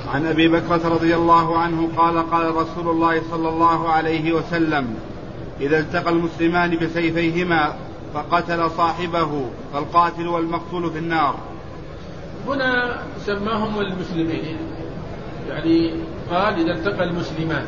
عن أبي بكرة رضي الله عنه قال قال رسول الله صلى الله عليه وسلم: إذا التقى المسلمان بسيفيهما فقتل صاحبه فالقاتل والمقتول في النار. هنا سماهم المسلمين، يعني قال إذا التقى المسلمان،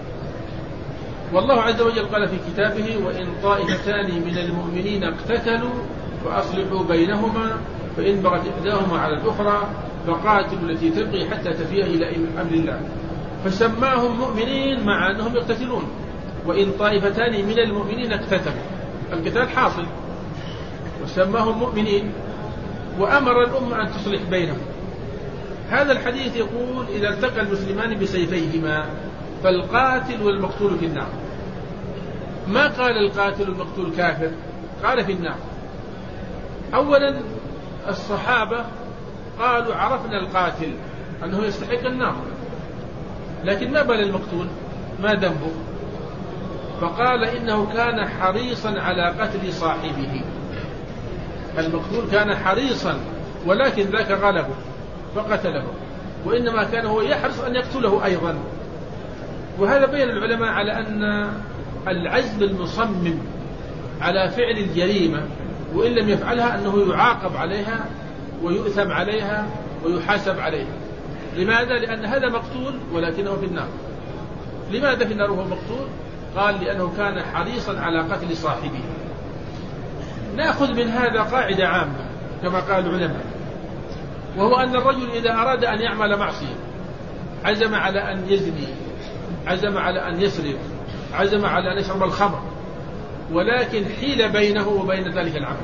والله عز وجل قال في كتابه: وإن طائفتان من المؤمنين اقتتلوا فأصلحوا بينهما فإن بغت إحداهما على الأخرى فقاتلوا التي تبغي حتى تفيء إلى أمر الله. فسماهم مؤمنين مع أنهم يقتتلون. وإن طائفتان من المؤمنين اقتتلوا، القتال حاصل، وسماهم مؤمنين وأمر الأمة أن تصلح بينهم. هذا الحديث يقول: إذا التقى المسلمان بسيفيهما فالقاتل والمقتول في النار. ما قال القاتل والمقتول كافر، قال في النار. أولا الصحابة قالوا: عرفنا القاتل أنه يستحق النار، لكن ما بال المقتول، ما ذنبه؟ فقال: إنه كان حريصا على قتل صاحبه. المقتول كان حريصا، ولكن ذاك غلبه فقتله، وإنما كان هو يحرص أن يقتله أيضا. وهذا بين العلماء على أن العزم المصمم على فعل الجريمة وإن لم يفعلها أنه يعاقب عليها ويؤثم عليها ويحاسب عليها. لماذا؟ لأن هذا مقتول ولكنه في النار. لماذا في النار وهو مقتول؟ قال: لأنه كان حريصا على قتل صاحبه. نأخذ من هذا قاعدة عامة كما قال العلماء، وهو أن الرجل إذا أراد أن يعمل معصية، عزم على أن يزني، عزم على أن يسرق، عزم على أن يشرب الخمر، ولكن حيل بينه وبين ذلك العمل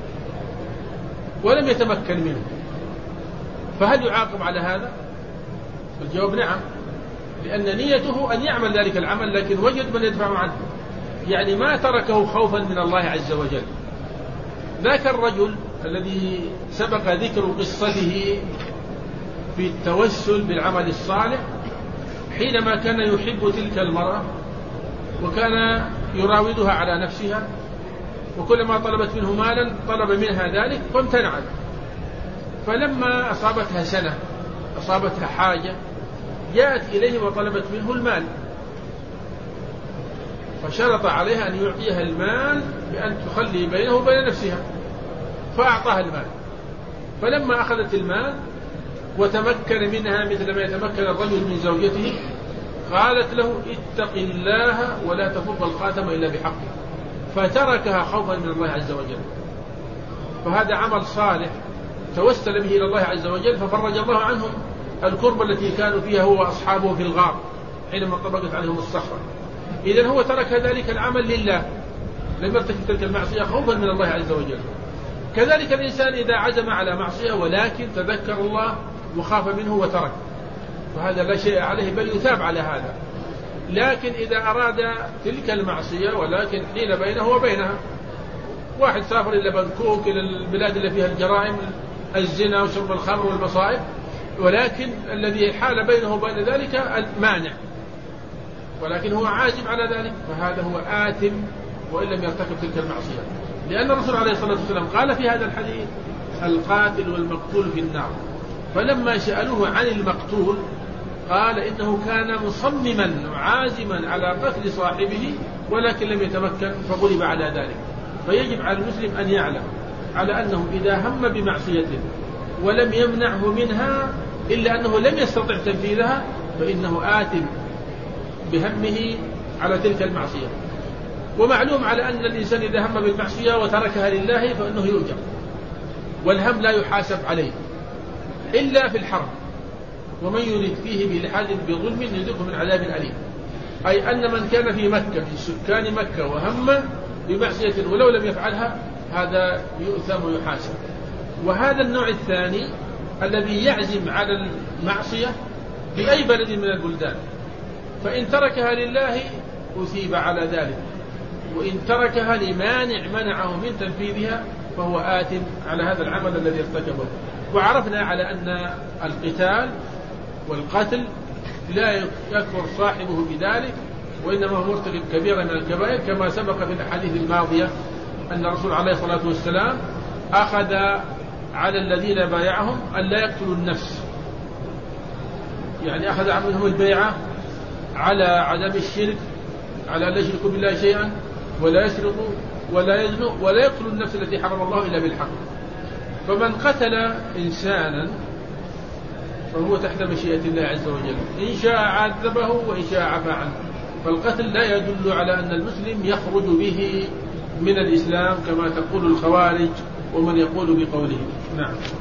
ولم يتمكن منه، فهل يعاقب على هذا؟ الجواب نعم، لأن نيته أن يعمل ذلك العمل لكن وجد من يدفع عنه، يعني ما تركه خوفا من الله عز وجل. ذاك الرجل الذي سبق ذكر قصته في التوسل بالعمل الصالح، حينما كان يحب تلك المرأة وكان يراودها على نفسها، وكلما طلبت منه مالا طلب منها ذلك فامتنعت، فلما أصابتها سنة، أصابتها حاجة، جاءت إليه وطلبت منه المال، فشرط عليها أن يعطيها المال بأن تخلي بينه وبين نفسها، فأعطاها المال. فلما أخذت المال وتمكن منها مثل ما يتمكن الرجل من زوجته، قالت له: اتق الله ولا تفض الخاتم إلا بحقه، فتركها خوفا من الله عز وجل. فهذا عمل صالح توسل به إلى الله عز وجل، ففرج الله عنهم الكرب التي كانوا فيها هو وأصحابه في الغار حينما طبقت عليهم الصخرة. إذن هو ترك ذلك العمل لله، لم يرتكب تلك المعصية خوفا من الله عز وجل. كذلك الإنسان إذا عزم على معصية ولكن تذكر الله وخاف منه وترك، فهذا لا شيء عليه بل يثاب على هذا. لكن إذا أراد تلك المعصية ولكن حيل بينه وبينها، واحد سافر إلى بنكوك، إلى البلاد اللي فيها الجرائم، الزنا وشرب الخمر والمصائب، ولكن الذي حال بينه وبين ذلك المانع، ولكن هو عازم على ذلك، فهذا هو آثم وإن لم يرتكب تلك المعصية. لأن الرسول عليه الصلاة والسلام قال في هذا الحديث: القاتل والمقتول في النار. فلما سألوه عن المقتول قال: إنه كان مصمما عازما على قتل صاحبه ولكن لم يتمكن فغلب على ذلك. فيجب على المسلم أن يعلم على أنه إذا هم بمعصية ولم يمنعه منها إلا أنه لم يستطع تنفيذها فإنه آثم بهمه على تلك المعصية. ومعلوم على أن الإنسان إذا هم بالمعصية وتركها لله فإنه يؤجر، والهم لا يحاسب عليه إلا في الحرب. ومن يريد فيه بإلحاد بظلم يذقه من عذاب أليم. أي أن من كان في مكة في سكان مكة وهم بمعصية ولو لم يفعلها هذا يؤثم ويحاسب. وهذا النوع الثاني الذي يعزم على المعصية في أي بلد من البلدان، فإن تركها لله أثيب على ذلك، وإن تركها لمانع منعه من تنفيذها فهو آثم على هذا العمل الذي ارتكبه. وعرفنا على أن القتال والقتل لا يكفر صاحبه بذلك، وإنما هو مرتكب كبيرة من الكبائر، كما سبق في الأحاديث الماضية أن الرسول عليه الصلاة والسلام أخذ على الذين بايعهم أن لا يقتلوا النفس، يعني أخذ منهم البيعة على عدم الشرك، على أن لا يشركوا بالله شيئا ولا يسرقوا ولا يزنوا ولا يقتلوا النفس التي حرم الله إلا بالحق. فمن قتل إنسانا فهو تحت مشيئة الله عز وجل، إن شاء عذبه وإن شاء عفى عنه. فالقتل لا يدل على أن المسلم يخرج به من الإسلام كما تقول الخوارج ومن يقول بقوله. نعم.